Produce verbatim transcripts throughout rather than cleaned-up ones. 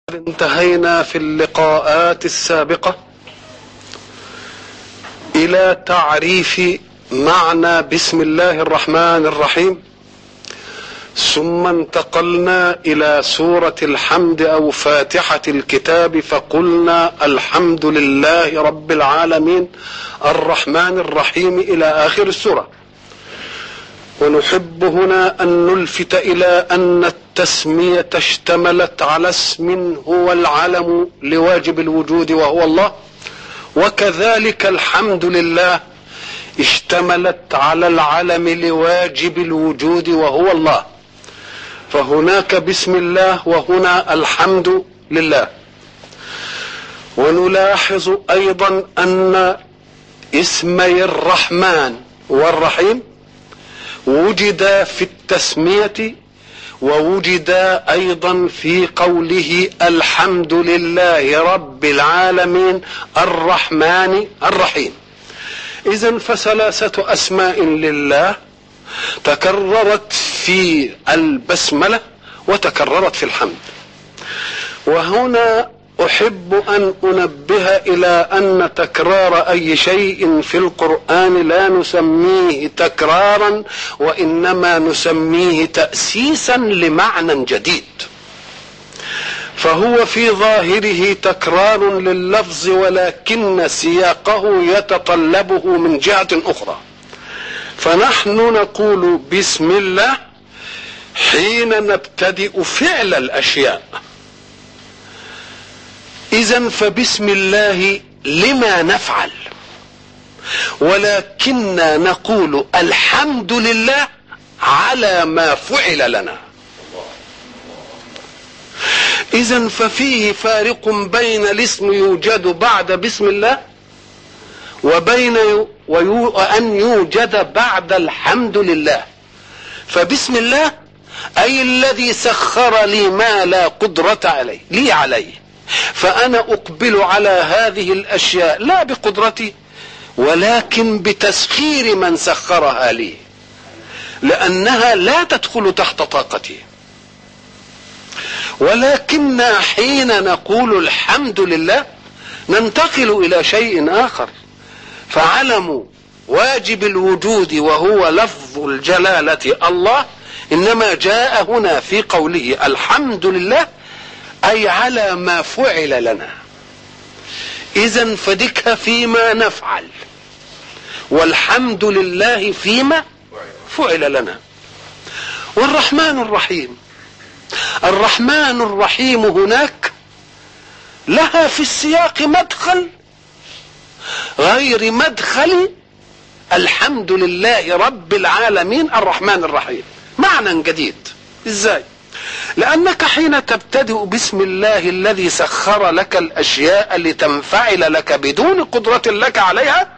انتهينا في اللقاءات السابقة إلى تعريف معنى بسم الله الرحمن الرحيم، ثم انتقلنا إلى سورة الحمد أو فاتحة الكتاب، فقلنا الحمد لله رب العالمين الرحمن الرحيم إلى آخر السورة. ونحب هنا أن نلفت إلى أن التسمية اشتملت على اسم هو العلم لواجب الوجود وهو الله، وكذلك الحمد لله اشتملت على العلم لواجب الوجود وهو الله، فهناك بسم الله وهنا الحمد لله. ونلاحظ أيضا أن اسمي الرحمن والرحيم وجد في التسمية ووجد أيضا في قوله الحمد لله رب العالمين الرحمن الرحيم. إذن فثلاثة أسماء لله تكررت في البسملة وتكررت في الحمد. وهنا أحب أن أنبه إلى أن تكرار أي شيء في القرآن لا نسميه تكرارا، وإنما نسميه تأسيسا لمعنى جديد، فهو في ظاهره تكرار لللفظ ولكن سياقه يتطلبه من جهة أخرى. فنحن نقول بسم الله حين نبتدئ فعل الأشياء، إذن فبسم الله لما نفعل، ولكننا نقول الحمد لله على ما فعل لنا. إذن ففيه فارق بين الاسم يوجد بعد بسم الله وبين وأن يوجد بعد الحمد لله. فبسم الله أي الذي سخر لي ما لا قدرة عليه لي عليه، فأنا أقبل على هذه الأشياء لا بقدرتي ولكن بتسخير من سخرها لي، لأنها لا تدخل تحت طاقتي. ولكن حين نقول الحمد لله ننتقل إلى شيء آخر، فعلم واجب الوجود وهو لفظ الجلالة الله إنما جاء هنا في قوله الحمد لله أي على ما فعل لنا. إذن فدك فيما نفعل، والحمد لله فيما فعل لنا. والرحمن الرحيم، الرحمن الرحيم هناك لها في السياق مدخل غير مدخل الحمد لله رب العالمين الرحمن الرحيم، معنى جديد. ازاي؟ لأنك حين تبتدئ بسم الله الذي سخر لك الأشياء لتنفعل لك بدون قدرة لك عليها،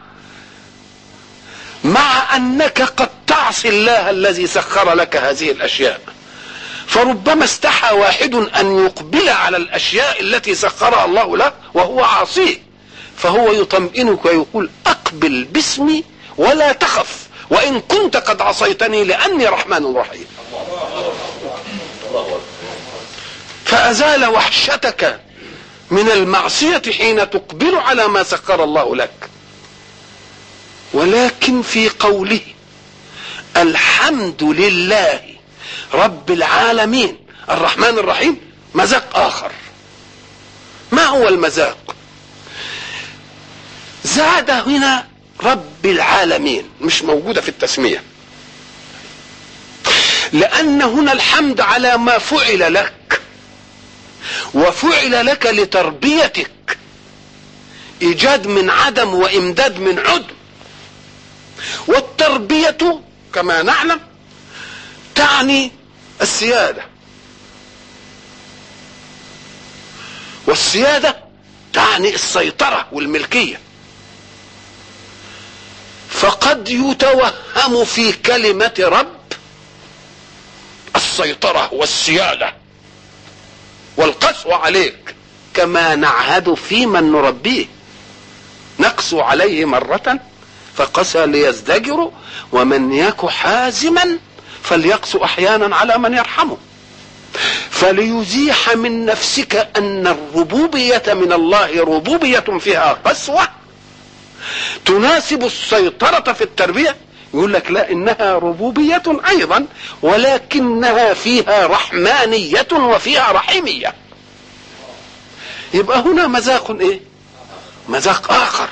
مع أنك قد تعصي الله الذي سخر لك هذه الأشياء، فربما استحى واحد أن يقبل على الأشياء التي سخرها الله له وهو عاصيه، فهو يطمئنك ويقول أقبل باسمي ولا تخف وإن كنت قد عصيتني لأني رحمن رحيم. فأزال وحشتك من المعصية حين تقبل على ما سخر الله لك. ولكن في قوله الحمد لله رب العالمين الرحمن الرحيم مذاق آخر. ما هو المذاق؟ زاد هنا رب العالمين، مش موجودة في التسمية، لأن هنا الحمد على ما فعل لك، وفعل لك لتربيتك، إيجاد من عدم وإمداد من عدم. والتربية كما نعلم تعني السيادة، والسيادة تعني السيطرة والملكية. فقد يتوهم في كلمة رب السيطرة والسيادة والقسوة عليك، كما نعهد في من نربيه، نقسو عليه مرة فقسى ليزدجر ومن يك حازما فليقسو أحيانا على من يرحمه. فليزيح من نفسك ان الربوبية من الله ربوبية فيها قسوة تناسب السيطرة في التربية، يقول لك لا، انها ربوبية ايضا ولكنها فيها رحمانية وفيها رحيمية. يبقى هنا مذاق ايه؟ مذاق اخر.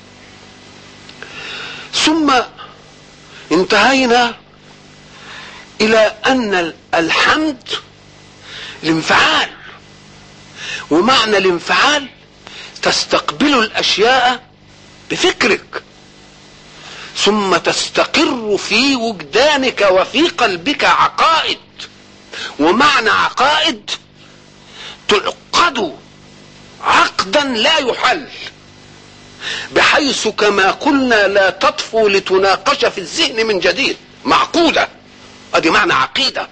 ثم انتهينا الى ان الحمد الانفعال، ومعنى الانفعال تستقبل الاشياء بفكرك ثم تستقر في وجدانك وفي قلبك عقائد، ومعنى عقائد تعقد عقدا لا يحل، بحيث كما قلنا لا تطفو لتناقش في الذهن من جديد، معقودة، ادي معنى عقيدة.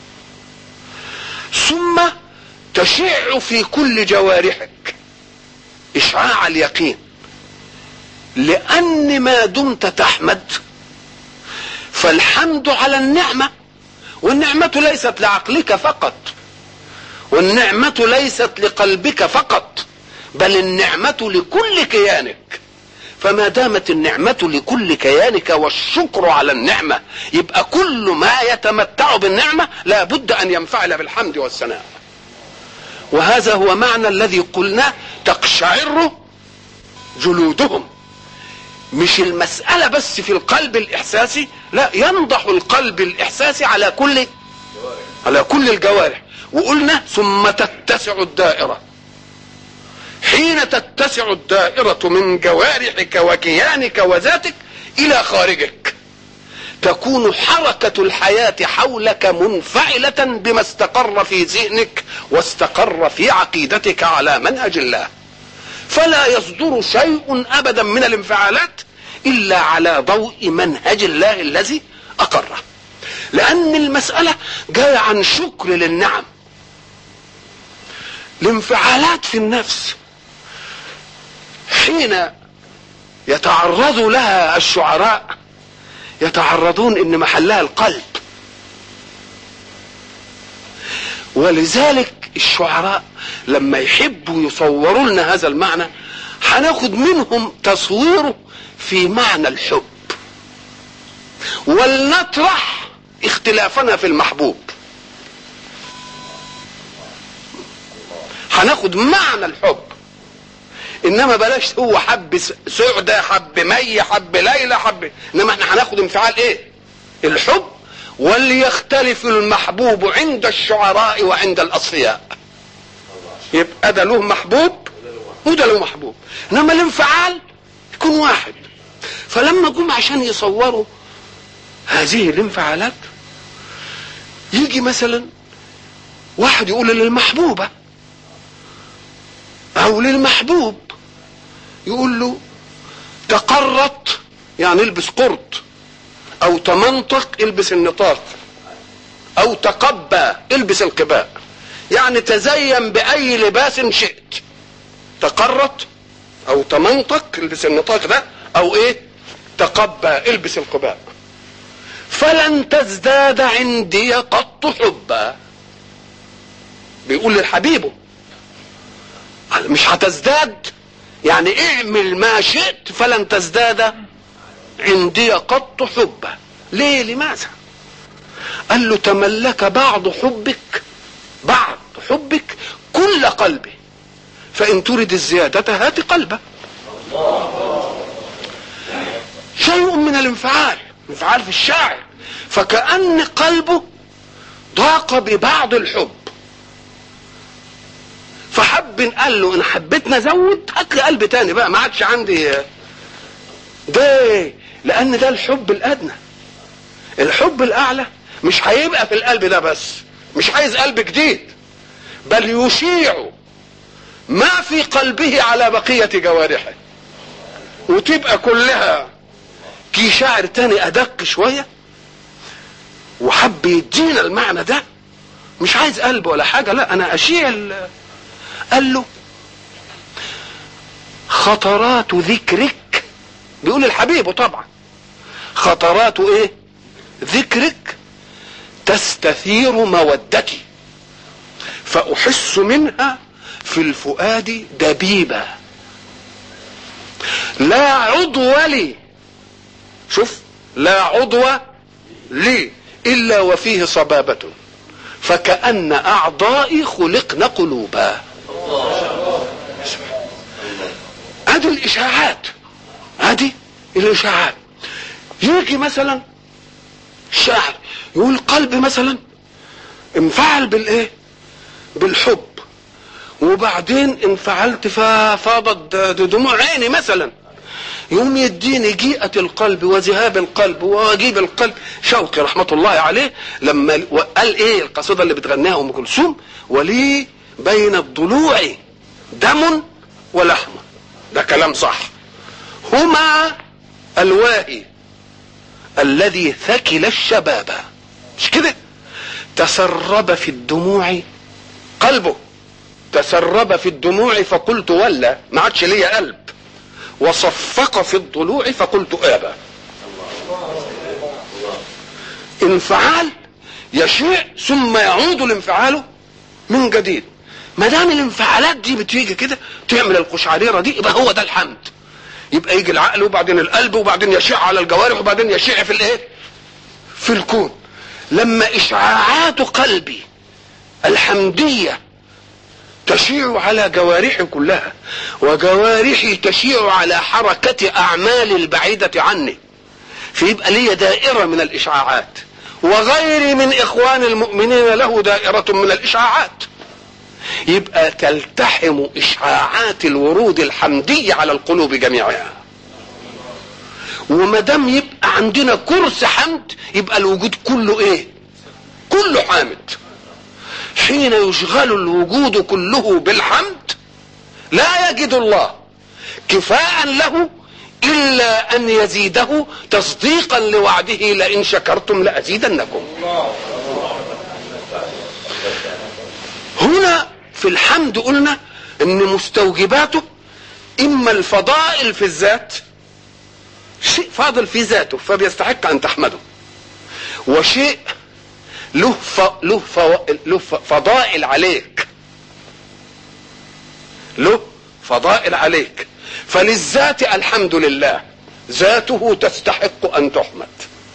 ثم تشع في كل جوارحك اشعاع اليقين، لان ما دمت تحمد فالحمد على النعمة، والنعمة ليست لعقلك فقط، والنعمة ليست لقلبك فقط، بل النعمة لكل كيانك. فما دامت النعمة لكل كيانك والشكر على النعمة، يبقى كل ما يتمتع بالنعمة لا بد أن ينفعل بالحمد والثناء. وهذا هو معنى الذي قلنا تقشعر جلودهم. مش المسألة بس في القلب الإحساسي، لا، ينضح القلب الإحساسي على كل على كل الجوارح. وقلنا ثم تتسع الدائرة. حين تتسع الدائرة من جوارحك وكيانك وذاتك إلى خارجك، تكون حركة الحياة حولك منفعلة بما استقر في ذهنك واستقر في عقيدتك على منهج الله. فلا يصدر شيء أبدا من الانفعالات إلا على ضوء منهج الله الذي أقره، لأن المسألة جاية عن شكر للنعم. الانفعالات في النفس حين يتعرض لها الشعراء يتعرضون ان محلها القلب، ولذلك الشعراء لما يحبوا يصوروا لنا هذا المعنى هناخد منهم تصويره في معنى الحب، ولنطرح اختلافنا في المحبوب. هناخد معنى الحب، انما بلاش هو حب سعدة، حب مي، حب ليلى، حب، انما احنا هناخد انفعال ايه؟ الحب. وليختلف المحبوب عند الشعراء وعند الاصفياء. يبقى ده له محبوب وده له محبوب، انما الانفعال يكون واحد. فلما جم عشان يصوروا هذه الانفعالات، يجي مثلا واحد يقول للمحبوبة او للمحبوب، يقول له تقرط يعني البس قرط، او تمنطق البس النطاق، او تقبى البس القباء، يعني تزين باي لباس شئت. تقرط او تمنطق البس النطاق ده، او ايه؟ تقبى البس القباء. فلن تزداد عندي قط حبا، بيقول للحبيبه مش هتزداد، يعني اعمل ما شئت فلن تزداد عندي قط حبا. ليه؟ لماذا؟ قال له تملك بعض حبك بعض حبك كل قلبي، فإن تريد الزيادة هات قلبه. شيء من الانفعال، انفعال في الشاعر، فكأن قلبه ضاق ببعض الحب، فحب قال له ان حبيتنا زود هات لي قلب تاني بقى، ما عادش عندي ده، لان ده الحب الادنى. الحب الاعلى مش هيبقى في القلب ده بس، مش عايز قلب جديد، بل يشيع ما في قلبه على بقية جوارحه، وتبقى كلها. كي شاعر تاني ادق شوية وحب يدينا المعنى ده، مش عايز قلب ولا حاجة، لا انا اشيع. قال له خطرات ذكرك، بيقول الحبيب طبعا، خطرات ايه؟ ذكرك تستثير مودتي، فأحس منها في الفؤاد دبيبة لا عضو لي، شوف، لا عضو لي إلا وفيه صبابة فكأن أعضائي خلقن قلوبا. هذه الإشاعات، هذه الإشاعات. يجي مثلا الشاعر يقول قلبي مثلا انفعل بالايه؟ بالحب، وبعدين انفعلت ففاضت دموع عيني مثلا، يوم يديني جيئة القلب وذهاب القلب وواجيب القلب. شوقي رحمة الله عليه لما قال ايه القصيدة اللي بتغنيها ام كلثوم؟ ولي بين الضلوع دم ولحم، ده كلام صح، هما الواهي الذي ثكل الشباب، مش كده؟ تسرب في الدموع قلبه، تسرب في الدموع فقلت ولا، ما عادش ليا قلب، وصفق في الضلوع فقلت آبا. انفعال يشيع ثم يعود الانفعال من جديد. ما دام الانفعالات دي بتيجي كده تعمل القشعريره دي، يبقى هو ده الحمد. يبقى يجي العقل وبعدين القلب وبعدين يشيع على الجوارح وبعدين يشيع في الايه؟ في الكون. لما اشعاعات قلبي الحمديه تشيع على جوارحي كلها، وجوارحي تشيع على حركة أعمال البعيدة عني، فيبقى لي دائرة من الإشعاعات، وغيري من إخوان المؤمنين له دائرة من الإشعاعات. يبقى تلتحم إشعاعات الورود الحمدية على القلوب جميعها. ومدام يبقى عندنا كرس حمد يبقى الوجود كله إيه؟ كله حامد. حين يشغل الوجود كله بالحمد لا يجد الله كفاء له إلا أن يزيده تصديقا لوعده لئن شكرتم لأزيدنكم. هنا في الحمد قلنا إن مستوجباته إما الفضائل في الذات، شيء فاضل في ذاته فبيستحق أن تحمده، وشيء له ف... له, ف... له ف... فضائل عليك، له فضائل عليك. فللذات الحمد لله، ذاته تستحق ان تحمد،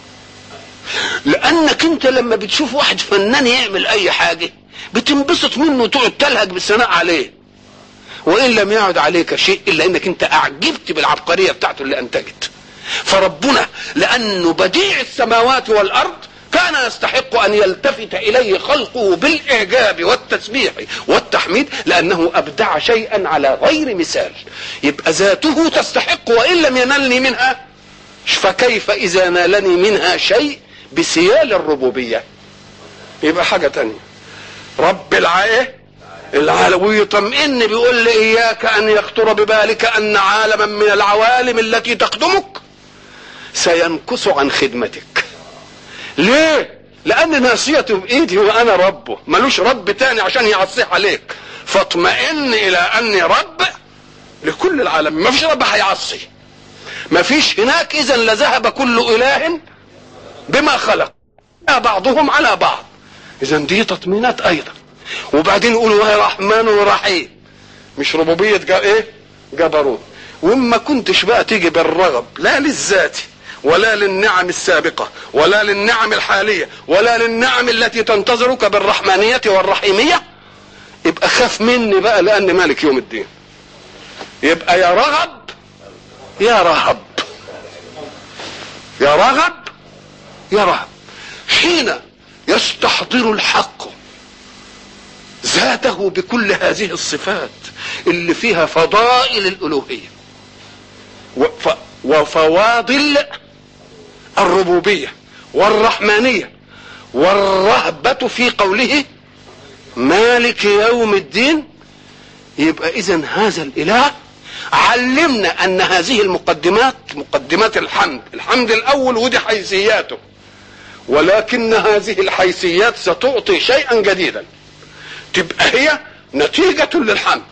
لانك انت لما بتشوف واحد فنان يعمل اي حاجه بتنبسط منه وتقعد تلهج بالثناء عليه، وان لم يعد عليك شيء الا انك انت اعجبت بالعبقريه بتاعته اللي انتجت. فربنا لانه بديع السماوات والارض كان يستحق ان يلتفت اليه خلقه بالاعجاب والتسبيح والتحميد، لانه ابدع شيئا على غير مثال. يبقى ذاته تستحق وان لم ينلني منها، فكيف اذا نالني منها شيء بسيال الربوبيه؟ يبقى حاجه تانية. رب العايه العالم ويطمئن بيقول لي اياك ان يخطر ببالك ان عالما من العوالم التي تخدمك سينكس عن خدمتك. ليه؟ لان ناصيته بايدي وانا ربه، ملوش رب تاني عشان يعصيه عليك. فاطمئن الى اني رب لكل العالم، ما فيش رب هيعصي، ما فيش هناك. اذا لذهب كل اله بما خلق بعضهم على بعض. اذا دي تطمينات ايضا. وبعدين يقولوا يا رحمن ورحيم، مش ربوبيه جا ايه؟ جبروت. وما كنتش بقى تيجي بالرغب لا للذات ولا للنعم السابقة ولا للنعم الحالية ولا للنعم التي تنتظرك بالرحمانية والرحيمية، يبقى خاف مني بقى لأن مالك يوم الدين. يبقى يا رغب يا رهب، يا رغب يا رهب. حين يستحضر الحق ذاته بكل هذه الصفات اللي فيها فضائل الألوهية وفواضل الربوبية والرحمانية والرهبة في قوله مالك يوم الدين، يبقى إذن هذا الإله علمنا أن هذه المقدمات مقدمات الحمد، الحمد الأول ودي حيثياته، ولكن هذه الحيثيات ستعطي شيئا جديدا تبقى هي نتيجة للحمد،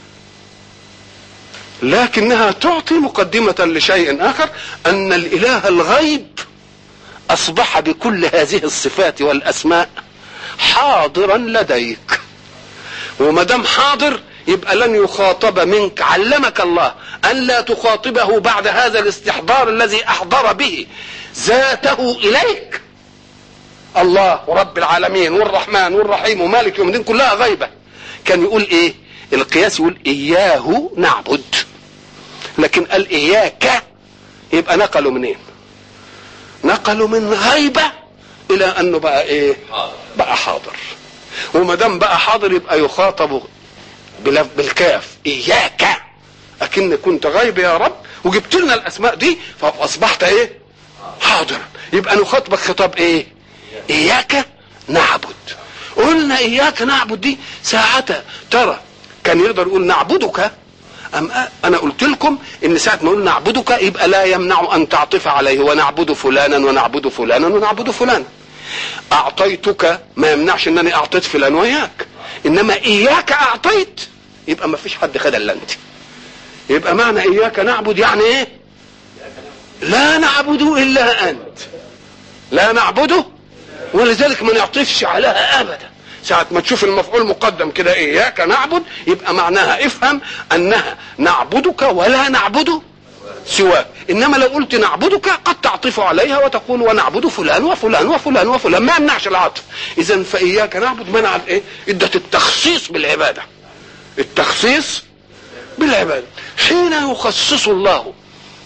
لكنها تعطي مقدمة لشيء آخر، أن الإله الغيب أصبح بكل هذه الصفات والأسماء حاضرا لديك. وما دام حاضر يبقى لن يخاطب منك. علمك الله ان لا تخاطبه بعد هذا الاستحضار الذي احضر به ذاته اليك. الله ورب العالمين والرحمن والرحيم ومالك يوم الدين كلها غيبة. كان يقول ايه القياس؟ يقول اياه نعبد، لكن قال اياك يبقى نقلوا منين؟ نقلوا من غيبة الى انه بقى ايه؟ بقى حاضر. وما دام بقى حاضر يبقى يخاطب بالكاف اياك، اكن كنت غيب يا رب وجبت لنا الاسماء دي فاصبحت ايه؟ حاضرا. يبقى نخاطبك خطاب ايه؟ اياك نعبد. قلنا اياك نعبد دي ساعتها ترى كان يقدر يقول نعبدك. أم انا قلت لكم ان ساعه ما نقول نعبدك يبقى لا يمنع ان تعطف عليه ونعبد فلانا ونعبد فلانا ونعبد فلانا. اعطيتك ما يمنعش انني اعطيت فلان وياك، انما اياك اعطيت يبقى ما فيش حد خد الا انت. يبقى معنى اياك نعبد يعني ايه؟ لا نعبد الا انت، لا نعبده، ولذلك ما نعطفش عليها ابدا. ساعة ما تشوف المفعول مقدم كده اياك نعبد يبقى معناها افهم انها نعبدك ولا نعبد سواك. انما لو قلت نعبدك قد تعطف عليها وتقول ونعبد فلان وفلان وفلان وفلان، ما يمنعش العطف. اذا فاياك نعبد منع الايه؟ ادت التخصيص بالعباده. التخصيص بالعباده. حين يخصص الله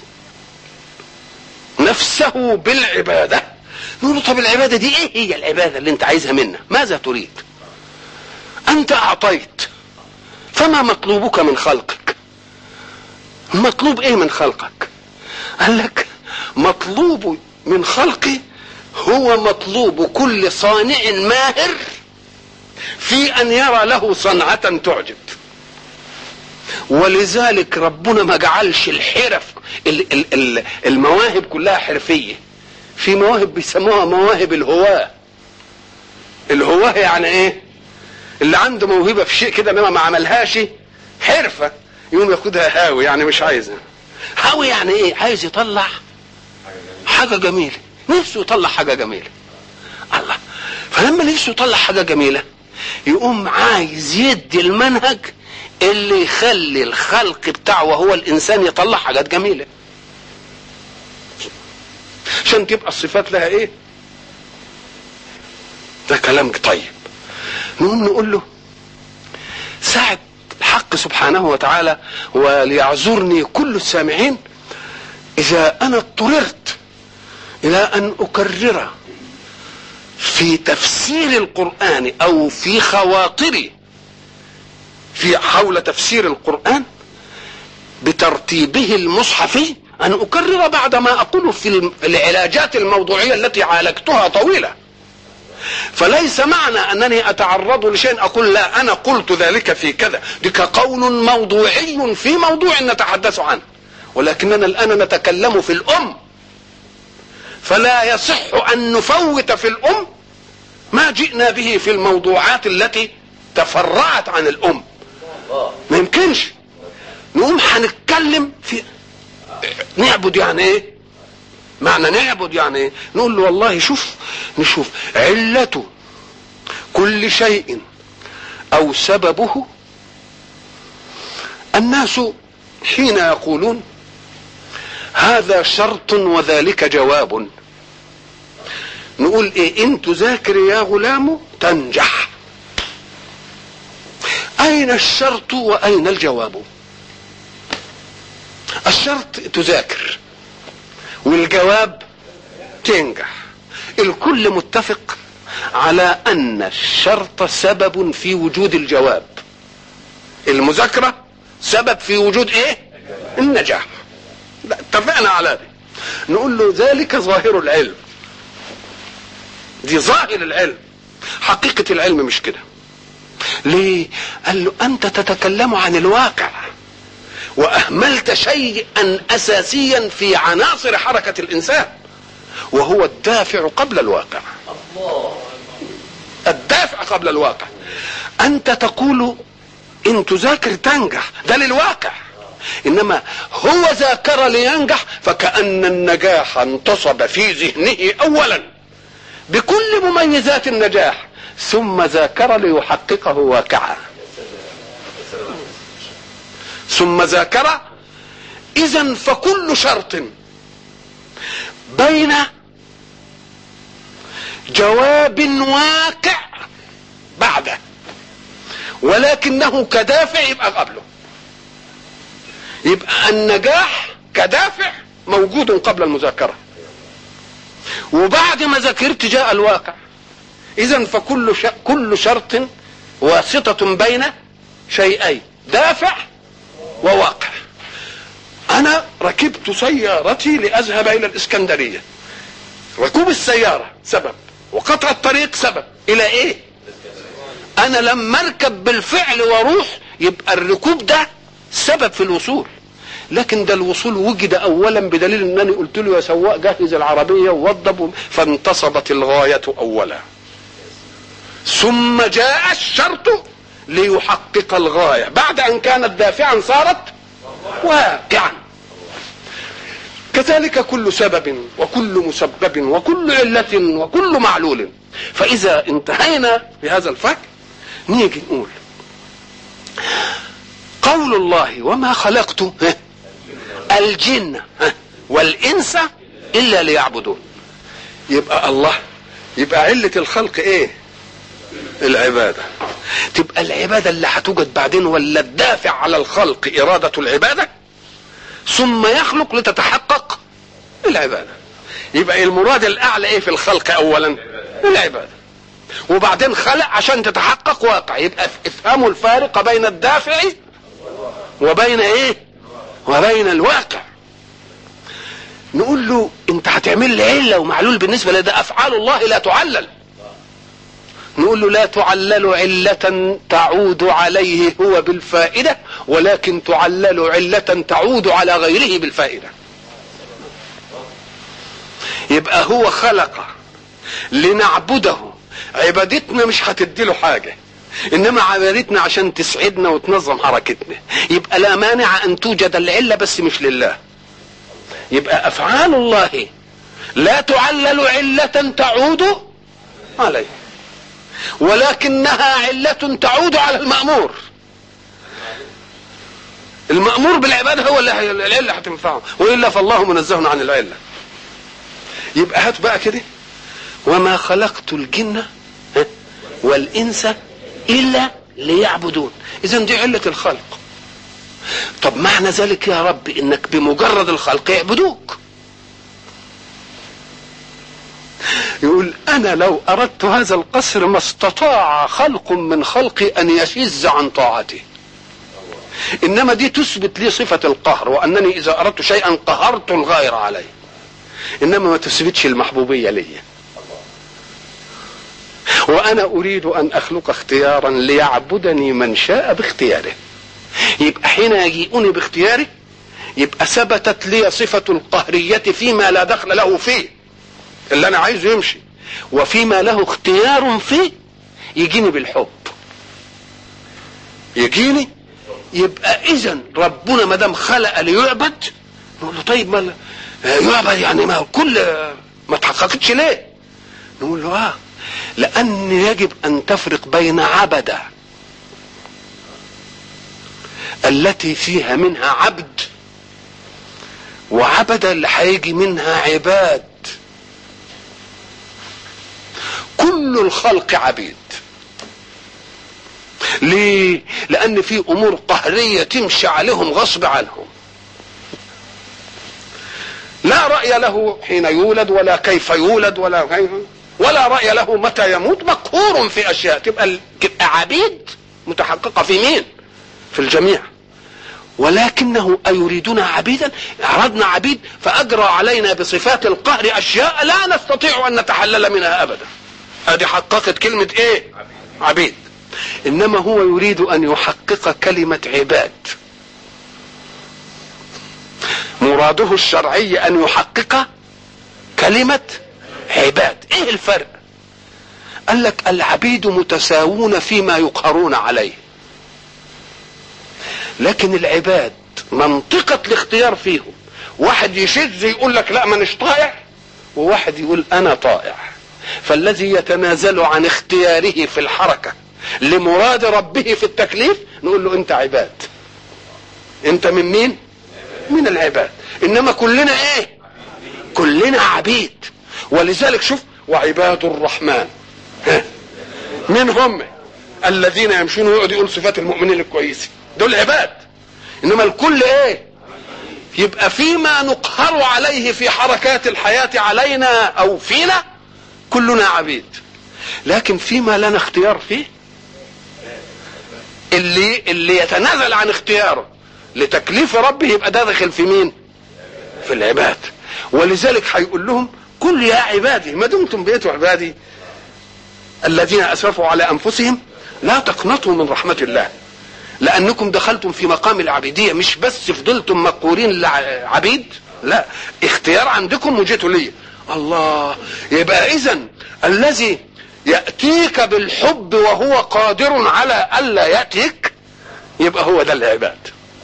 نفسه بالعباده نقول طب العباده دي ايه هي العباده اللي انت عايزها منا؟ ماذا تريد؟ انت اعطيت، فما مطلوبك من خلقك؟ مطلوب ايه من خلقك؟ قال لك مطلوب من خلقي هو مطلوب كل صانع ماهر في ان يرى له صنعة تعجب. ولذلك ربنا ما جعلش الحرف المواهب كلها حرفية. في مواهب بيسموها مواهب الهواة. الهواة يعني ايه؟ اللي عنده موهبة في شيء كده انما ما عملهاش حرفة يقوم ياخدها هاوي، يعني مش عايزها. هاوي يعني ايه؟ عايز يطلع حاجة جميلة، نفسه يطلع حاجة جميلة. الله، فلما نفسه يطلع حاجة جميلة يقوم عايز يدي المنهج اللي يخلي الخلق بتاعه وهو الانسان يطلع حاجات جميلة عشان تبقى الصفات لها ايه؟ ده كلام طيب. نقوم نقول له ساعة الحق سبحانه وتعالى وليعذرني كل السامعين اذا انا اضطررت الى ان اكرر في تفسير القرآن او في خواطري في حول تفسير القرآن بترتيبه المصحفي ان اكرر بعد ما اقوله في العلاجات الموضوعية التي عالجتها طويلة. فليس معنى انني اتعرض لشيء اقول لا انا قلت ذلك في كذا، دي كقول موضوعي في موضوع نتحدث عنه، ولكننا الان نتكلم في الام، فلا يصح ان نفوت في الام ما جئنا به في الموضوعات التي تفرعت عن الام. ما يمكنش. نقوم هنتكلم في نعبد يعني ايه؟ معنى نعبد يعني ايه؟ نقول له والله شوف نشوف علة كل شيء او سببه. الناس حين يقولون هذا شرط وذلك جواب نقول ايه؟ ان تذاكر يا غلام تنجح. اين الشرط واين الجواب؟ الشرط تذاكر والجواب تنجح. الكل متفق على ان الشرط سبب في وجود الجواب. المذاكرة سبب في وجود ايه؟ النجاح. اتفقنا على ده. نقول له ذلك ظاهر العلم، دي ظاهر العلم، حقيقة العلم مش كده. ليه؟ قال له انت تتكلم عن الواقع واهملت شيئا اساسيا في عناصر حركة الانسان وهو الدافع قبل الواقع. الدافع قبل الواقع. انت تقول ان تذاكر تنجح، ده للواقع، انما هو ذاكر لينجح فكأن النجاح انتصب في ذهنه اولا بكل مميزات النجاح ثم ذاكر ليحققه واقعا. ثم ذاكر. إذن فكل شرط بين جواب واقع بعده ولكنه كدافع يبقى قبله. يبقى النجاح كدافع موجود قبل المذاكرة، وبعد ما ذاكرت جاء الواقع. إذن فكل ش... كل شرط واسطة بين شيئين، دافع وواقع. أنا ركبت سيارتي لأذهب إلى الإسكندرية، ركوب السيارة سبب وقطع الطريق سبب إلى إيه؟ أنا لما أركب بالفعل واروح يبقى الركوب ده سبب في الوصول، لكن ده الوصول وجد أولا بدليل أنني قلت له يا سواق جهز العربية ووضب، فانتصبت الغاية أولا، ثم جاء الشرط ليحقق الغاية بعد أن كانت دافعا صارت واقعا. كذلك كل سبب وكل مسبب وكل علة وكل معلول. فإذا انتهينا بهذا الفهم نيجي نقول قول الله وما خلقت الجن والإنس إلا ليعبدون. يبقى الله، يبقى علة الخلق ايه؟ العبادة. تبقى العبادة اللي هتوجد بعدين ولا الدافع على الخلق إرادة العبادة، ثم يخلق لتتحقق العبادة. يبقى المراد الأعلى ايه في الخلق؟ أولا العبادة، وبعدين خلق عشان تتحقق واقع. يبقى افهموا الفارق بين الدافع وبين ايه؟ وبين الواقع. نقول له انت هتعمل لي علة ومعلول بالنسبة لده أفعال الله لا تعلل. نقول له لا تعلل علة تعود عليه هو بالفائدة، ولكن تعلل علة تعود على غيره بالفائدة. يبقى هو خلق لنعبده، عبادتنا مش هتديله حاجة، انما عبادتنا عشان تسعدنا وتنظم حركتنا. يبقى لا مانع ان توجد العلة بس مش لله. يبقى افعال الله لا تعلل علة تعود عليه، ولكنها علة تعود على المأمور. المأمور بالعبادة هو اللي العلة هتنفعه، وإلا فالله منزه عن العلة. يبقى هات بقى كده وما خلقت الجن والإنس إلا ليعبدون. إذن دي علة الخلق. طب معنى ذلك يا رب إنك بمجرد الخلق يعبدوك. يقول أنا لو أردت هذا القصر ما استطاع خلق من خلقي أن يشز عن طاعتي، إنما دي تثبت لي صفة القهر، وأنني إذا أردت شيئا قهرت الغير عليه، إنما ما تثبتش المحبوبية لي. وأنا أريد أن أخلق اختيارا ليعبدني من شاء باختياره. يبقى حين يجيئني باختياره يبقى ثبتت لي صفة القهرية فيما لا دخل له فيه، اللي أنا عايزه يمشي، وفيما له اختيار فيه يجيني بالحب، يجيني. يبقى إذن ربنا ما دام خلق ليعبد نقول له طيب ما يعبد يعني ما كل ما تحققتش ليه؟ نقول له آه لأن يجب أن تفرق بين عبدة التي فيها منها عبد وعبدة اللي هيجي منها عباد. كل الخلق عبيد. ليه؟ لأن في أمور قهرية تمشي عليهم غصب عنهم، لا رأي له حين يولد ولا كيف يولد ولا غيره، ولا رأي له متى يموت، مقهور في أشياء. تبقى عبيد متحققة في مين؟ في الجميع. ولكنه أيريدنا عبيدا؟ أردنا عبيد فأجرى علينا بصفات القهر أشياء لا نستطيع أن نتحلل منها أبدا. هذه حققت كلمة إيه؟ عبيد. إنما هو يريد أن يحقق كلمة عباد. مراده الشرعي أن يحقق كلمة عباد. إيه الفرق؟ قال لك العبيد متساوون فيما يقهرون عليه، لكن العباد منطقة الاختيار فيهم. واحد يشذ يقول لك لا مانيش طائع، وواحد يقول أنا طائع. فالذي يتنازل عن اختياره في الحركة لمراد ربه في التكليف نقول له أنت عباد. انت من مين؟ من العباد. انما كلنا ايه؟ كلنا عبيد. ولذلك شوف وعباد الرحمن ها من هم؟ الذين يمشون ويقعد يقول صفات المؤمنين الكويسين دول عباد. انما الكل ايه؟ يبقى فيما نقهر عليه في حركات الحياة علينا او فينا كلنا عبيد. لكن فيما لنا اختيار فيه اللي اللي يتنازل عن اختياره لتكليف ربه يبقى ده داخل في مين؟ في العباد. ولذلك هيقول لهم قل يا عبادي ما دمتم بقيتوا عبادي الذين اسرفوا على انفسهم لا تقنطوا من رحمة الله، لانكم دخلتم في مقام العبيدية، مش بس فضلتم مقهورين عبيد، لا اختيار عندكم وجيتوا لي. الله، يبقى اذن الذي يأتيك بالحب وهو قادر على ألا يأتيك يبقى هو ده العباد،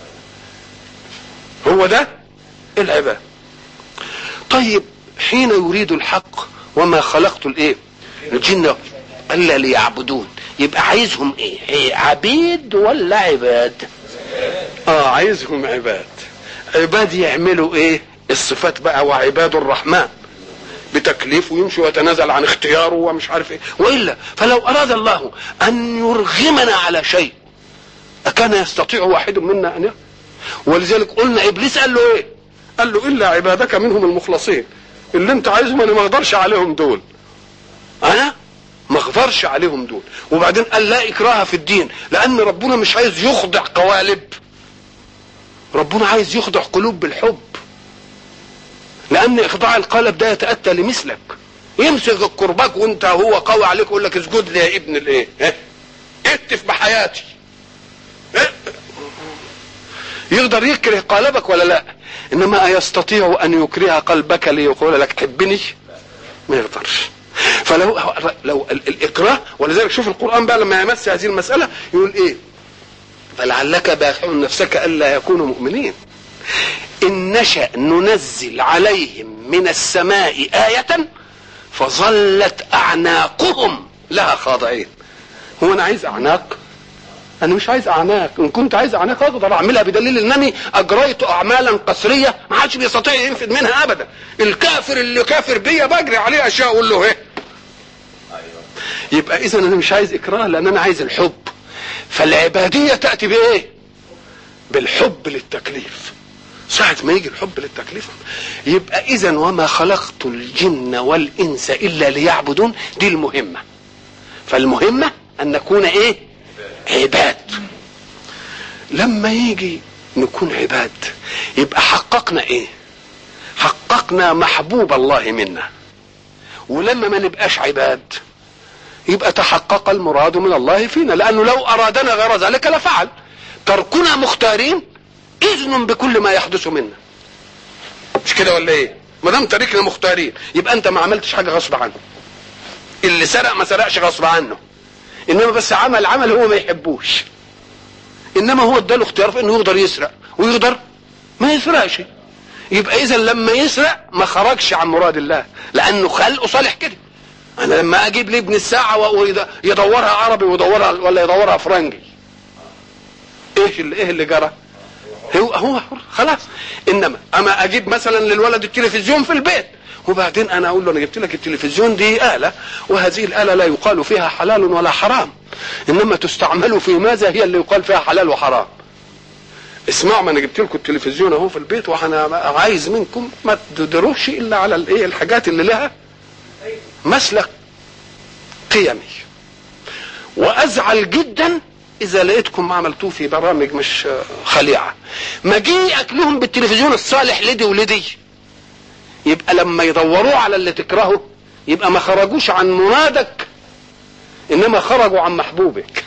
هو ده العباد. طيب حين يريد الحق وما خلقت الايه الجن الا ليعبدون، يبقى عايزهم ايه؟ ايه عبيد ولا عباد؟ اه عايزهم عباد. عباد يعملوا ايه؟ الصفات بقى وعباد الرحمن بتكليف ويمشي ويتنازل عن اختياره ومش عارف ايه. والا فلو اراد الله ان يرغمنا على شيء اكان يستطيع واحد منا ان يفعل؟ ولذلك قلنا ابليس قال له ايه؟ قال له الا عبادك منهم المخلصين، اللي انت عايزهم انا ما اقدرش عليهم دول، انا ما اقدرش عليهم دول. وبعدين قال لا اكراه في الدين، لان ربنا مش عايز يخضع قوالب، ربنا عايز يخضع قلوب بالحب، لان اخضاع القالب ده يتاتى لمثلك، يمسك الكرباج وانت هو قوي عليك يقول لك اسجد لي يا ابن الايه، اهتف بحياتي، يقدر يكره قالبك ولا لا؟ انما يستطيع ان يكره قلبك ليقول لك حبني؟ ما يقدرش. فلو لو الاكراه، ولذلك شوف القران بقى لما يمس هذه المساله يقول ايه؟ فلعلك باخع نفسك الا يكونوا مؤمنين ان نشأ ننزل عليهم من السماء آية فظلت اعناقهم لها خاضعين. هو انا عايز اعناق؟ انا مش عايز اعناق. ان كنت عايز اعناق اقدر اعملها بدليل انني اجريت اعمالا قسريه ما حدش بيستطيع ينفذ منها ابدا. الكافر اللي كافر بيا بجري عليه اشياء اقول له ايه. يبقى اذا انا مش عايز اكراه لان انا عايز الحب. فالعباديه تاتي بايه؟ بالحب للتكليف. ساعة ما يجي الحب للتكليف يبقى اذا وما خلقت الجن والانس الا ليعبدون، دي المهمه. فالمهمه ان نكون ايه؟ عباد. لما يجي نكون عباد يبقى حققنا ايه؟ حققنا محبوب الله منا. ولما ما نبقاش عباد يبقى تحقق المراد من الله فينا، لانه لو ارادنا غير ذلك لفعل. تركنا مختارين اذن بكل ما يحدث منا، مش كده ولا ايه؟ ما دام تركنا مختارين يبقى انت ما عملتش حاجه غصب عنه. اللي سرق ما سرقش غصب عنه، انما بس عمل عمل هو ما يحبوش، انما هو اداله اختيار في انه يقدر يسرق ويقدر ما يسرقش. يبقى اذا لما يسرق ما خرجش عن مراد الله، لانه خلقه صالح كده. انا لما اجيب لي ابن الساعه ويدورها عربي ويدورها ولا يدورها فرنجي، ايش اللي ايه اللي جرى؟ هو هو حر خلاص. انما اما اجيب مثلا للولد التلفزيون في البيت وبعدين انا اقول له انا جبت لك التلفزيون، دي آلة وهذه الآلة لا يقال فيها حلال ولا حرام، انما تستعمل في ماذا هي اللي يقال فيها حلال وحرام. اسمعوا، ما انا جبت لكم التلفزيون اهو في البيت وانا عايز منكم ما تدروش الا على الايه الحاجات اللي لها مسلك قيمي. وازعل جدا اذا لقيتكم ما عملتوه في برامج مش خليعه. مجيئك لهم بالتلفزيون الصالح لدي ولدي، يبقى لما يدوروه على اللي تكرهه يبقى ما خرجوش عن مرادك، انما خرجوا عن محبوبك.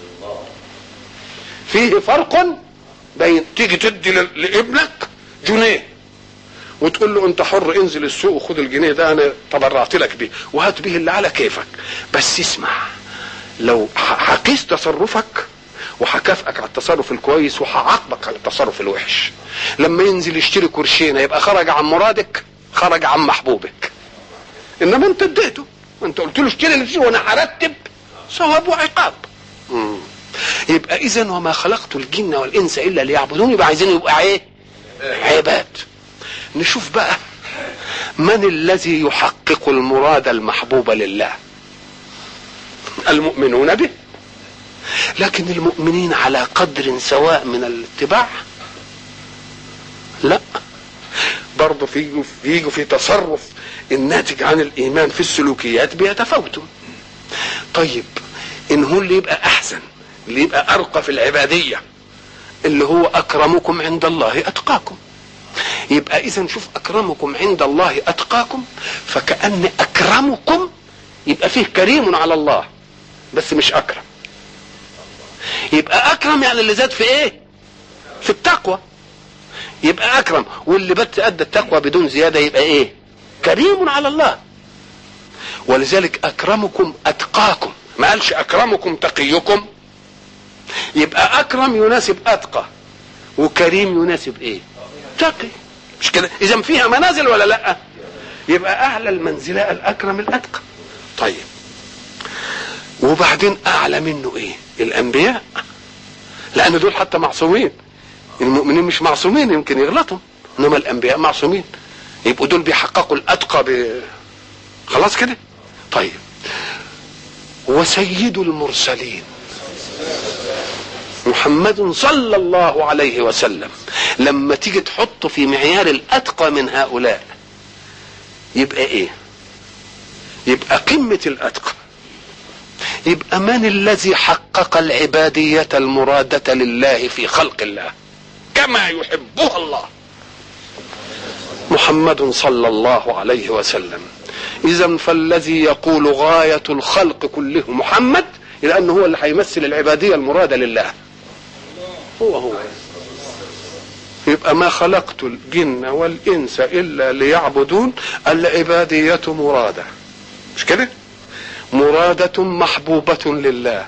فيه فرق بين تيجي تدي لابنك جنيه وتقول له انت حر انزل السوق وخد الجنيه ده انا تبرعت لك بيه وهات به اللي على كيفك، بس اسمع، لو حقيس تصرفك وهكافئك على التصرف الكويس وهعاقبك على التصرف الوحش. لما ينزل يشتري كرشينه يبقى خرج عن مرادك، خرج عن محبوبك. انما انت اديته، انت قلت له اشتري اللي وانا هرتب ثواب وعقاب. يبقى اذا وما خلقت الجن والانس الا ليعبدون، يبقى عايزين يبقى ايه؟ عباد. نشوف بقى من الذي يحقق المراد المحبوب لله؟ المؤمنون به. لكن المؤمنين على قدر سواء من الاتباع؟ لا، برضه في في في تصرف الناتج عن الايمان في السلوكيات بيتفاوتوا. طيب ان هو اللي يبقى احسن، اللي يبقى ارقى في العباديه، اللي هو اكرمكم عند الله اتقاكم، يبقى اذا شوف اكرمكم عند الله اتقاكم، فكأن اكرمكم يبقى فيه كريم على الله بس مش اكرم. يبقى اكرم يعني اللي زاد في ايه؟ في التقوى، يبقى اكرم. واللي بس ادى التقوى بدون زياده يبقى ايه؟ كريم على الله. ولذلك اكرمكم اتقاكم، ما قالش اكرمكم تقيكم. يبقى اكرم يناسب اتقى، وكريم يناسب ايه؟ تقي. مش كده؟ اذا فيها منازل ولا لا؟ يبقى اعلى المنزله الاكرم الاتقى. طيب وبعدين اعلى منه ايه؟ الانبياء، لان دول حتى معصومين. المؤمنين مش معصومين، يمكن يغلطوا، انما الانبياء معصومين، يبقوا دول بيحققوا الاتقى ب... خلاص كده. طيب وسيد المرسلين محمد صلى الله عليه وسلم، لما تيجي تحطه في معيار الاتقى من هؤلاء يبقى ايه؟ يبقى قمة الاتقى. يبقى من الذي حقق العبادية المرادة لله في خلق الله كما يحبها الله؟ محمد صلى الله عليه وسلم. اذا فالذي يقول غاية الخلق كله محمد، لانه هو اللي هيمثل العبادية المرادة لله، هو هو. يبقى ما خلقت الجن والانس الا ليعبدون، العبادية مرادة، مش كده؟ مرادة محبوبة لله،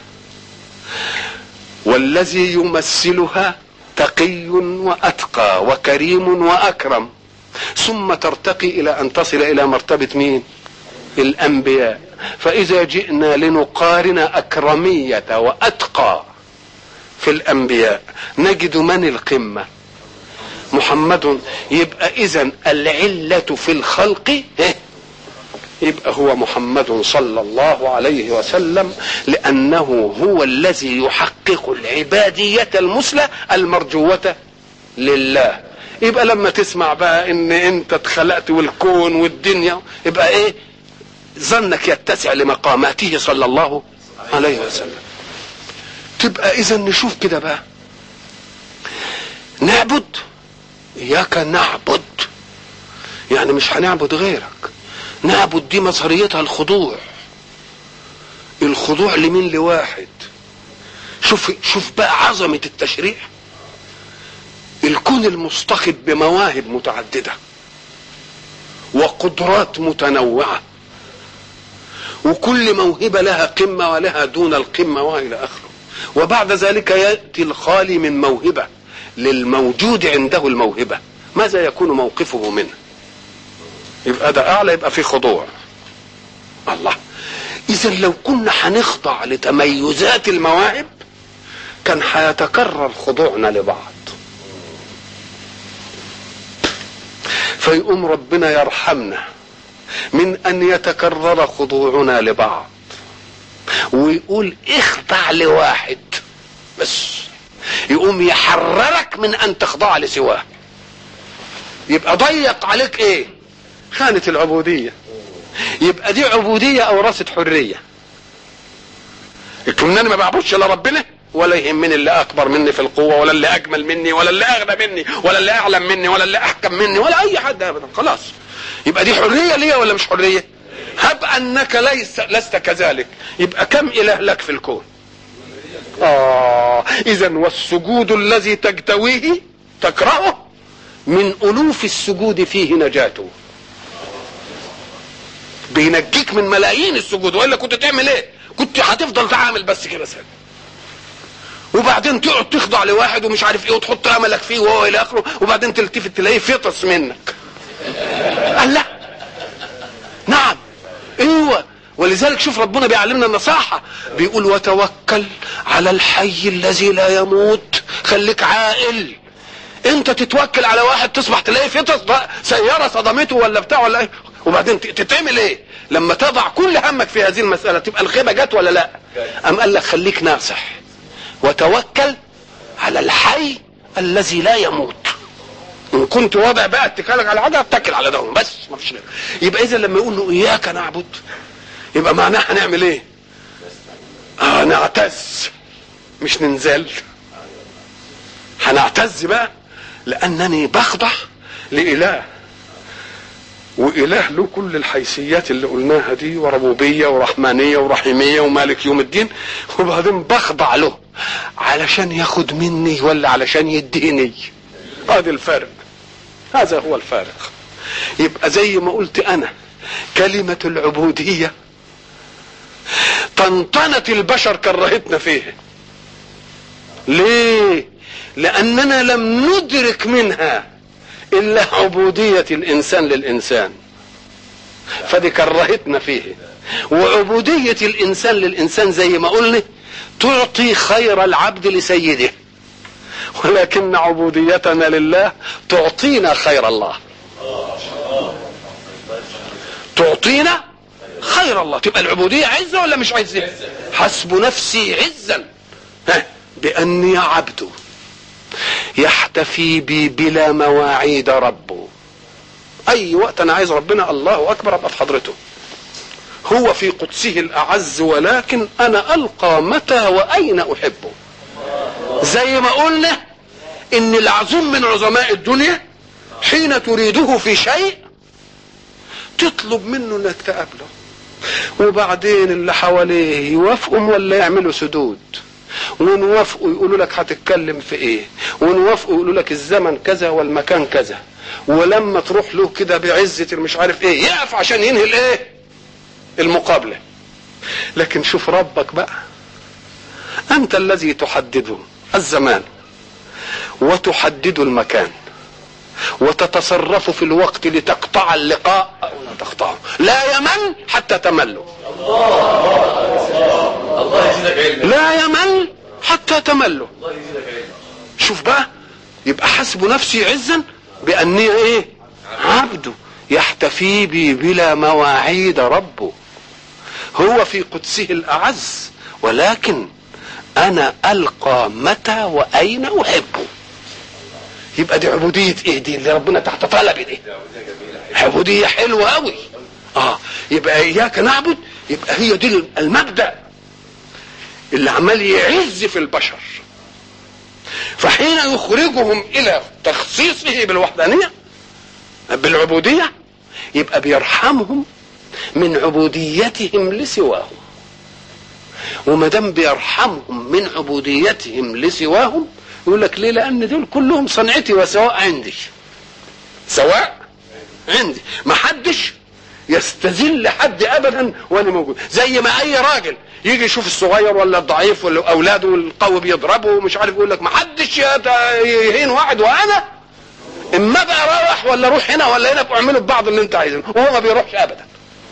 والذي يمثلها تقي واتقى وكريم واكرم، ثم ترتقي الى ان تصل الى مرتبة مين؟ الانبياء. فاذا جئنا لنقارن اكرمية واتقى في الانبياء نجد من القمة؟ محمد. يبقى اذا العلة في الخلق يبقى هو محمد صلى الله عليه وسلم، لانه هو الذي يحقق العبادية المثلى المرجوة لله. يبقى لما تسمع بقى ان انت اتخلقت والكون والدنيا، يبقى ايه؟ ظنك يتسع لمقاماته صلى الله عليه وسلم. تبقى اذا نشوف كده بقى، نعبد اياك نعبد، يعني مش هنعبد غيرك. نعبد دي مظهريتها الخضوع، الخضوع لمين؟ لواحد. شوف شوف بقى عظمة التشريع. الكون المصطخب بمواهب متعددة وقدرات متنوعة، وكل موهبة لها قمة ولها دون القمة والى اخره. وبعد ذلك يأتي الخالي من موهبة للموجود عنده الموهبة، ماذا يكون موقفه منه؟ يبقى ده اعلى، يبقى في خضوع. الله. اذا لو كنا هنخضع لتميزات المواهب كان هيتكرر خضوعنا لبعض، فيقوم ربنا يرحمنا من ان يتكرر خضوعنا لبعض، ويقول اخضع لواحد بس، يقوم يحررك من ان تخضع لسواه. يبقى ضيق عليك ايه؟ خانة العبودية. يبقى دي عبودية اورثت حرية. يكون ما بعبدش الا ربنا، ولا يهمني اللي اكبر مني في القوة، ولا اللي اجمل مني، ولا اللي اغنى مني، ولا اللي اعلم مني، ولا اللي احكم مني، ولا اي حد ابدا. خلاص يبقى دي حرية ليا ولا مش حرية؟ هب انك ليس لست كذلك، يبقى كم اله لك في الكون؟ اه اذا والسجود الذي تجتويه تكرهه من الوف السجود فيه نجاته. بينجيك من ملايين السجود، والا كنت تعمل ايه؟ كنت هتفضل تعامل بس كده سهل، وبعدين تقعد تخضع لواحد ومش عارف ايه وتحط املك فيه وهو الى اخره، وبعدين تلتفت تلاقيه فطس منك. قال لا، نعم ايوه، ولذلك شوف ربنا بيعلمنا النصاحة، بيقول وتوكل على الحي الذي لا يموت. خليك عاقل، انت تتوكل على واحد تصبح تلاقي في سيارة صدمته ولا بتاع ولا ايه، وبعدين تتعمل ايه لما تضع كل همك في هذه المسألة؟ تبقى الخيبة جت ولا لا؟ ام قال لك خليك ناصح وتوكل على الحي الذي لا يموت. ان كنت وضع بقى اتكالك على حاجه اتكل على ده بس، ما فيش غيره. يبقى اذا لما يقول له اياك نعبد يبقى معناه هنعمل ايه؟ اه نعتز مش ننزل. هنعتز بقى لانني بخضع لاله، واله له كل الحيثيات اللي قلناها دي، وربوبيه ورحمانيه ورحيميه ومالك يوم الدين، وبعدين بخضع له علشان ياخد مني ولا علشان يديني؟ هذا الفارق، هذا هو الفارق. يبقى زي ما قلت انا كلمة العبودية طنطنت البشر كرهتنا فيها. ليه؟ لاننا لم ندرك منها الا عبودية الانسان للانسان، فدي كرهتنا فيه. وعبودية الانسان للانسان زي ما قلنا تعطي خير العبد لسيده، ولكن عبوديتنا لله تعطينا خير الله، تعطينا خير الله. تبقى العبودية عزة ولا مش عزة؟ حسب نفسي عزا بأني عبد يحتفي بي بلا مواعيد ربه. أي وقت أنا عايز ربنا الله أكبر أبقى في حضرته. هو في قدسه الأعز، ولكن أنا ألقى متى وأين أحبه. زي ما قلنا ان العظيم من عظماء الدنيا حين تريده في شيء تطلب منه انك تقابله، وبعدين اللي حواليه يوافقوا ولا يعملوا سدود، ونوافقوا يقولوا لك هتتكلم في ايه، ونوافقوا يقولوا لك الزمن كذا والمكان كذا، ولما تروح له كده بعزة المش عارف ايه يقف عشان ينهي الايه المقابلة. لكن شوف ربك بقى، انت الذي تحدده الزمان وتحدد المكان وتتصرف في الوقت لتقطع اللقاء او لا تقطعه. لا يمل حتى تملوا، لا يمل حتى تملوا. شوف بقى، يبقى حسب نفسي عزا بأني ايه عبده يحتفي بي بلا مواعيد ربه. هو في قدسه الأعز، ولكن انا القى متى واين احبه. يبقى دي عبودية ايه دي اللي ربنا تحت طلب دي؟ عبودية حلوة قوي. اه يبقى اياك نعبد، يبقى هي دي المبدأ اللي عمال يعز في البشر. فحين يخرجهم الى تخصيصه بالوحدانية بالعبودية يبقى بيرحمهم من عبوديتهم لسواهم. وما دام بيرحمهم من عبوديتهم لسواهم يقول لك ليه؟ لان دول كلهم صنعتي وسواء عندي، سواء عندي، ما حدش يستذل حد ابدا وانا موجود. زي ما اي راجل يجي يشوف الصغير ولا الضعيف ولا اولاده والقوي بيضربه ومش عارف، يقول لك ما حدش يهين واحد، وانا اما بقى رايح ولا روح هنا ولا هنا اعملوا ببعض اللي انت عايزينه. وهو ما بيروحش ابدا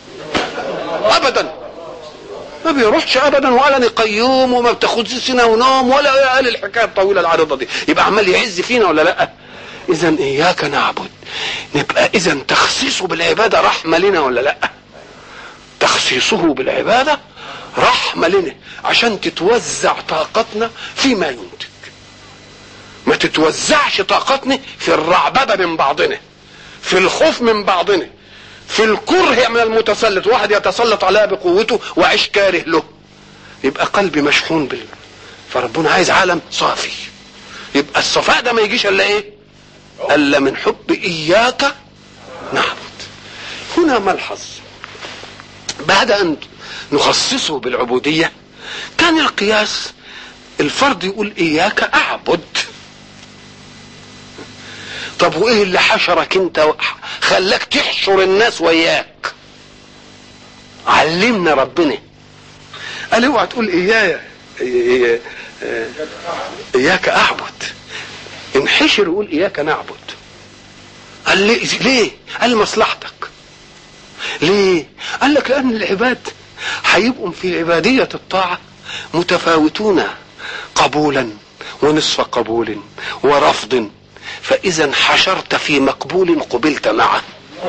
ابدا، ما بيروحش ابدا، ولا نقيوم وما بتاخدش سنه ونوم ولا قال الحكايه الطويله العريضه دي. يبقى عمال يعز فينا ولا لا؟ اذا اياك نعبد، نبقى اذا تخصيصه بالعباده رحمه لنا ولا لا؟ تخصيصه بالعباده رحمه لنا عشان تتوزع طاقتنا فيما ينتج، ما تتوزعش طاقتنا في الرعبده من بعضنا، في الخوف من بعضنا، في الكره من المتسلط. واحد يتسلط عليها بقوته وعيش كاره له، يبقى قلبي مشحون بال. فربنا عايز عالم صافي. يبقى الصفاء ده ما يجيش الا ايه؟ الا من حب اياك نعبد. هنا ملحظ، بعد ان نخصصه بالعبودية كان القياس الفرد يقول اياك اعبد. طب وايه اللي حشرك انت خلاك تحشر الناس وياك؟ علمنا ربنا قال اوعى تقول اياي اياك اعبد، انحشر وقول اياك نعبد. قال لي ليه؟ قال مصلحتك. ليه؟ قال لك لان العباد هيبقوا في عبادية الطاعة متفاوتون قبولا ونصف قبول ورفض، فإذا حشرت في مقبول قبلت معه.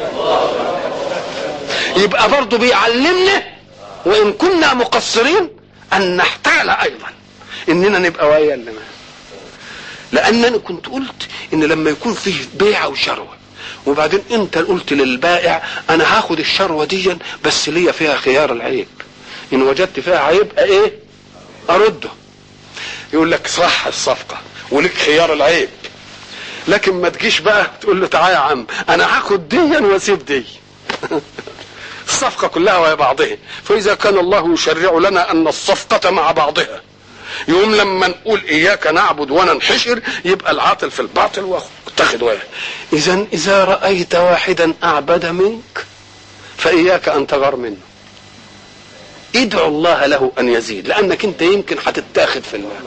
يبقى برضو بيعلمنا وإن كنا مقصرين أن نحتال أيضا إننا نبقى ويا اللي معه. لأنني كنت قلت إن لما يكون فيه بيع وشروة وبعدين أنت قلت للبائع أنا هاخد الشروة دي بس ليا فيها خيار العيب، إن وجدت فيها عيب إيه أرده، يقول لك صح الصفقة ولك خيار العيب، لكن ما تجيش بقى تقول له تعالى يا عم انا هاخد دي واسيب دي. الصفقة كلها وهي بعضها. فاذا كان الله يشرع لنا ان الصفقة مع بعضها، يوم لما نقول اياك نعبد وننحشر يبقى العاطل في الباطل واتخذ وياه. اذا اذا رأيت واحدا اعبد منك فاياك ان تغار منه، ادعو الله له ان يزيد، لانك انت يمكن هتتاخد في الله،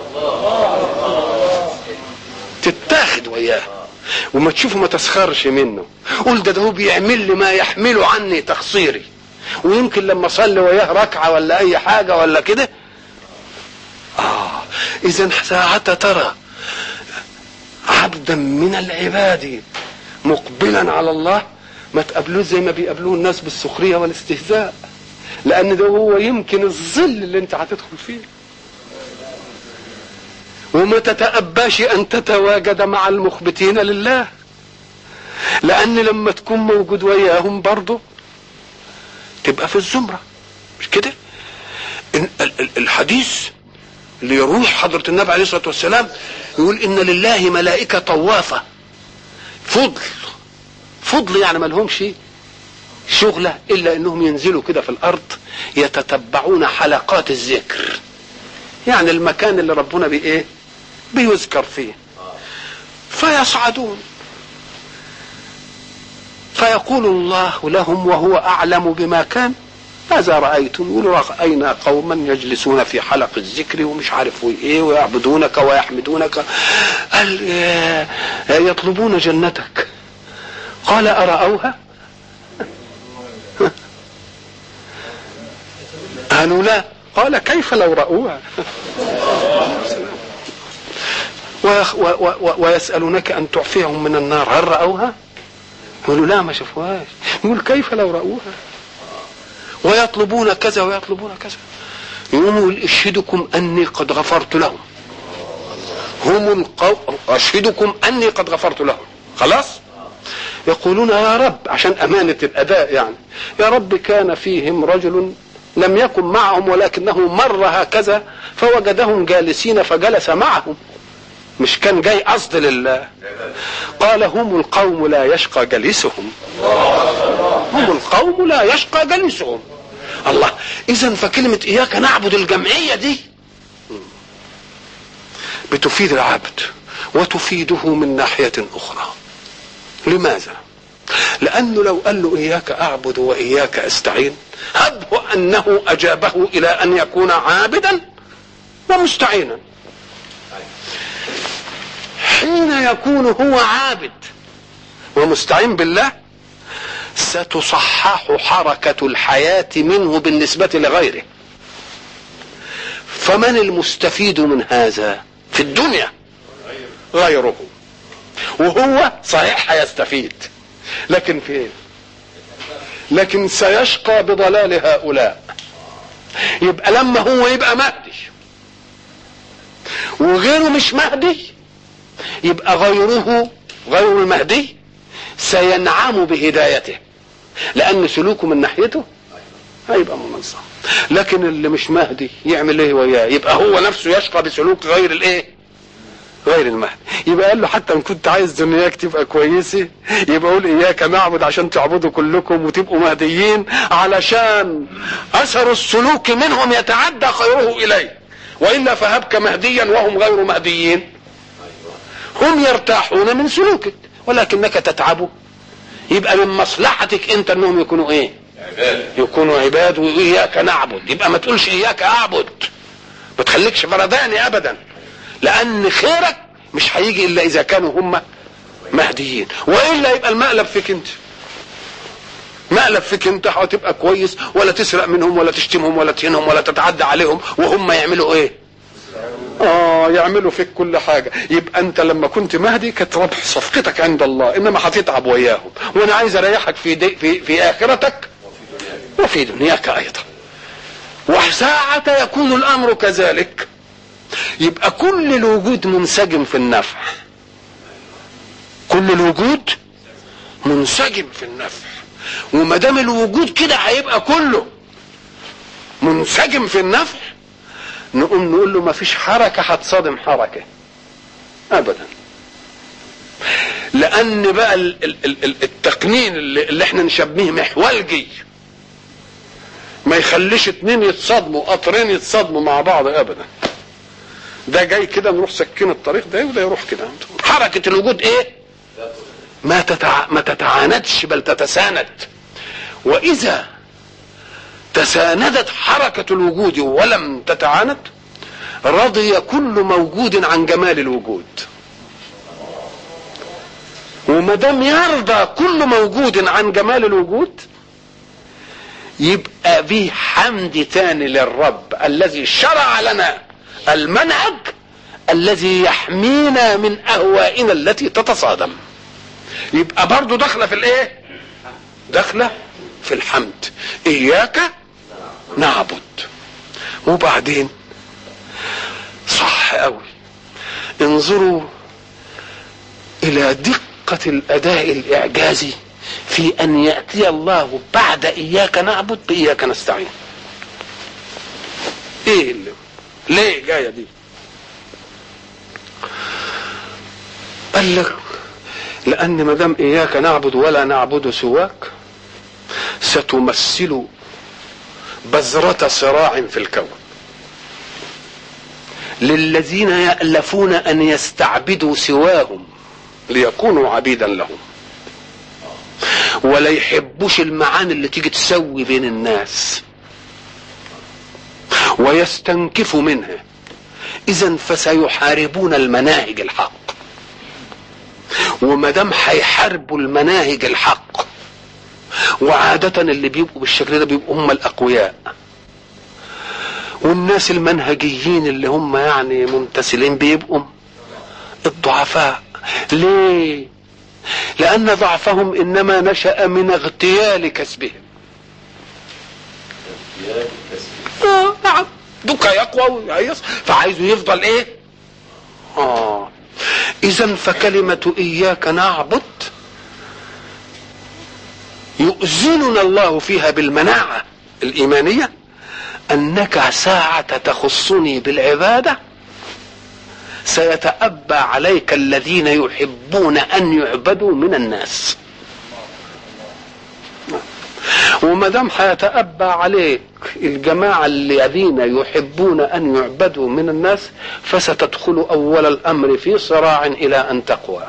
تتاخد وياه وما تشوفه ما تسخرش منه. قول ده ده هو بيعمل لي ما يحمله عني تقصيري، ويمكن لما اصلي وياه ركعه ولا اي حاجه ولا كده. اه اذا ساعة ترى عبدا من العباد مقبلا على الله ما تقابلوه زي ما بيقابلوه الناس بالسخريه والاستهزاء، لان ده هو يمكن الظل اللي انت هتدخل فيه. وما تتأباش ان تتواجد مع المخبتين لله، لان لما تكون موجود وياهم برضه تبقى في الزمرة، مش كده؟ الحديث اللي يروح حضرة النبي عليه الصلاة والسلام يقول ان لله ملائكة طوافة فضل فضل يعني ما لهمش شغلة الا انهم ينزلوا كده في الارض يتتبعون حلقات الذكر، يعني المكان اللي ربنا بايه بيذكر فيه، فيصعدون فيقول الله لهم وهو اعلم بما كان ماذا رأيتم؟ يقولوا رأينا قوما يجلسون في حلق الذكر ومش عارف ايه ويعبدونك ويحمدونك، قال يطلبون جنتك، قال أرأوها؟ قالوا لا، قال كيف لو رأوها؟ ويسألونك أن تعفيهم من النار هل رأوها؟ يقولوا لا ما شافوهاش. يقول كيف لو رأوها؟ ويطلبون كذا ويطلبون كذا، يقول اشهدكم أني قد غفرت لهم، هم القوم اشهدكم أني قد غفرت لهم. خلاص يقولون يا رب عشان أمانة الأداء يعني، يا رب كان فيهم رجل لم يكن معهم ولكنه مر هكذا فوجدهم جالسين فجلس معهم، مش كان جاي قصد لله. قال هم القوم لا يشقى جليسهم، هم القوم لا يشقى جليسهم. الله، اذا فكلمة اياك نعبد الجمعية دي بتفيد العبد وتفيده من ناحية اخرى. لماذا؟ لانه لو قال له اياك اعبد واياك استعين هبه انه اجابه الى ان يكون عابدا ومستعينا. حين يكون هو عابد ومستعين بالله ستصحح حركة الحياة منه بالنسبة لغيره. فمن المستفيد من هذا في الدنيا؟ غيره، وهو صحيح هيستفيد لكن في ايه؟ لكن سيشقى بضلال هؤلاء. يبقى لما هو يبقى مهدي وغيره مش مهدي يبقى غيره غير المهدي سينعم بهدايته، لأن سلوكه من ناحيته هيبقى منظم. لكن اللي مش مهدي يعمل ايه وياه؟ يبقى هو نفسه يشقى بسلوك غير الايه؟ غير المهدي. يبقى قال له حتى ان كنت عايز دنياك تبقى كويسه يبقى قول اياك نعبد عشان تعبدوا كلكم وتبقوا مهديين، علشان اثر السلوك منهم يتعدى خيره اليه، والا فهبك مهديا وهم غير مهديين. هم يرتاحون من سلوكك ولكنك تتعبوا. يبقى من مصلحتك انت انهم يكونوا ايه؟ عباد. يكونوا عباد. واياك نعبد يبقى ما تقولش اياك اعبد، ما تخليكش فرداني ابدا، لان خيرك مش هيجي الا اذا كانوا هم مهديين، والا يبقى المقلب فيك انت. مقلب فيك انت هتبقى كويس، ولا تسرق منهم ولا تشتمهم ولا تهينهم ولا تتعدى عليهم، وهم يعملوا ايه؟ اه يعملوا فيك كل حاجه. يبقى انت لما كنت مهدي كانت ربح صفقتك عند الله، انما هتتعب وياهم، وانا عايز اريحك في دي في في اخرتك وفي دنياك ايضا. وساعة يكون الامر كذلك يبقى كل الوجود منسجم في النفع، كل الوجود منسجم في النفع. وما دام الوجود كده هيبقى كله منسجم في النفع، نقوم نقول له ما فيش حركه هتصادم حركه ابدا. لان بقى التقنين اللي احنا نشبهه محولجي ما يخليش اتنين يتصادموا، قطرين يتصادموا مع بعض ابدا. ده جاي كده نروح سكين الطريق ده وده يروح كده. حركه الوجود ايه؟ ما تتع... ما تتعاندش بل تتساند. واذا تساندت حركه الوجود ولم تتعاند رضي كل موجود عن جمال الوجود. وما دام يرضى كل موجود عن جمال الوجود يبقى فيه حمد تاني للرب الذي شرع لنا المنهج الذي يحمينا من اهوائنا التي تتصادم. يبقى برضو داخله في الايه؟ داخله في الحمد. اياك نعبد. وبعدين صح قوي، انظروا الى دقة الاداء الاعجازي في ان يأتي الله بعد اياك نعبد باياك نستعين. ايه اللي ليه جايه دي؟ قال لك لان ما دام اياك نعبد ولا نعبد سواك ستمثل بذرة صراع في الكون للذين يألفون ان يستعبدوا سواهم ليكونوا عبيدا لهم، ولا يحبوش المعاني اللي تيجي تسوي بين الناس ويستنكفوا منها. اذا فسيحاربون المناهج الحق. وما دام هيحاربوا المناهج الحق، وعادة اللي بيبقوا بالشكل ده بيبقوا هم الاقوياء، والناس المنهجيين اللي هم يعني ممتثلين بيبقوا الضعفاء. ليه؟ لان ضعفهم انما نشأ من اغتيال كسبهم. اه نعم دوكا يقوى ويعيص فعايزه يفضل ايه؟ اه اذا فكلمة اياك نعبد يؤذننا الله فيها بالمناعة الايمانية انك ساعة تخصني بالعبادة سيتأبى عليك الذين يحبون ان يعبدوا من الناس. وما دام هيتأبى عليك الجماعة الذين يحبون ان يعبدوا من الناس فستدخل اول الامر في صراع الى ان تقوى.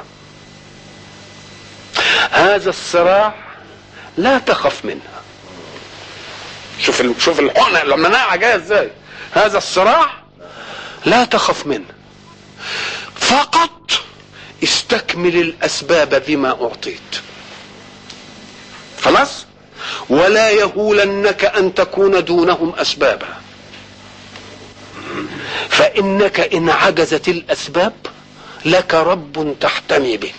هذا الصراع لا تخف منه. شوف ال... شوف الحقنة المناعة جاية ازاي. هذا الصراع لا تخف منه، فقط استكمل الاسباب بما اعطيت. خلاص؟ ولا يهولنك ان تكون دونهم اسبابا، فانك ان عجزت الاسباب لك رب تحتمي به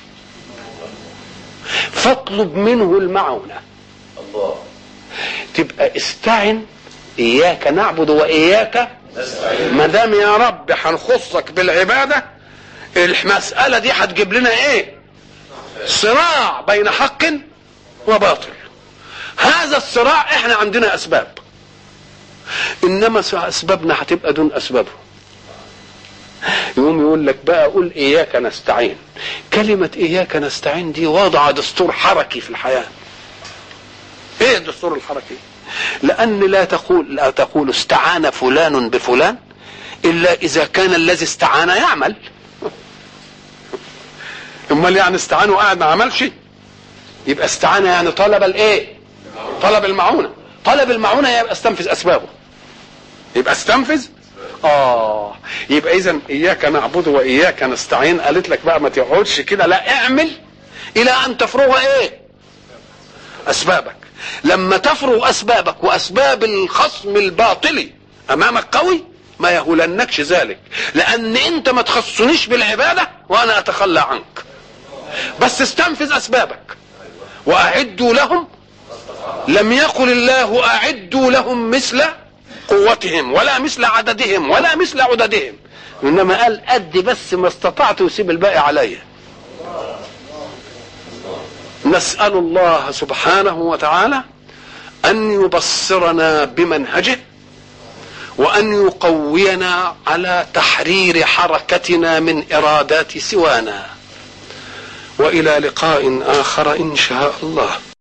فاطلب منه المعونة. الله. تبقى استعن اياك نعبد واياك نستعين. ما دام يا رب هنخصك بالعبادة المسألة دي هتجيب لنا ايه؟ صراع بين حق وباطل. هذا الصراع احنا عندنا اسباب، انما اسبابنا هتبقى دون اسبابه. يقوم يقول لك بقى قول اياك نستعين. كلمة اياك نستعين دي وضع دستور حركي في الحياة. ايه الدستور الحركي؟ لان لا تقول لا تقول استعان فلان بفلان الا اذا كان الذي استعان يعمل. امال يعني استعان وقاعد ما عملش؟ يبقى استعان يعني طلب الايه؟ طلب المعونة. طلب المعونة يبقى استنفذ اسبابه. يبقى استنفذ اه يبقى اذا اياك نعبد واياك نستعين قالت لك بقى ما تقعدش كده، لا اعمل الى ان تفرغ ايه؟ اسبابك. لما تفرغ اسبابك واسباب الخصم الباطلي امامك قوي ما يهولنكش ذلك، لان انت ما تخصنيش بالعبادة وانا اتخلى عنك، بس استنفذ اسبابك. واعدوا لهم، لم يقل الله اعدوا لهم مثل قوتهم ولا مثل عددهم ولا مثل عددهم، انما قال ادي بس ما استطعت وسيب الباقي عليا. نسأل الله سبحانه وتعالى ان يبصرنا بمنهجه، وان يقوينا على تحرير حركتنا من ارادات سوانا. والى لقاء اخر ان شاء الله.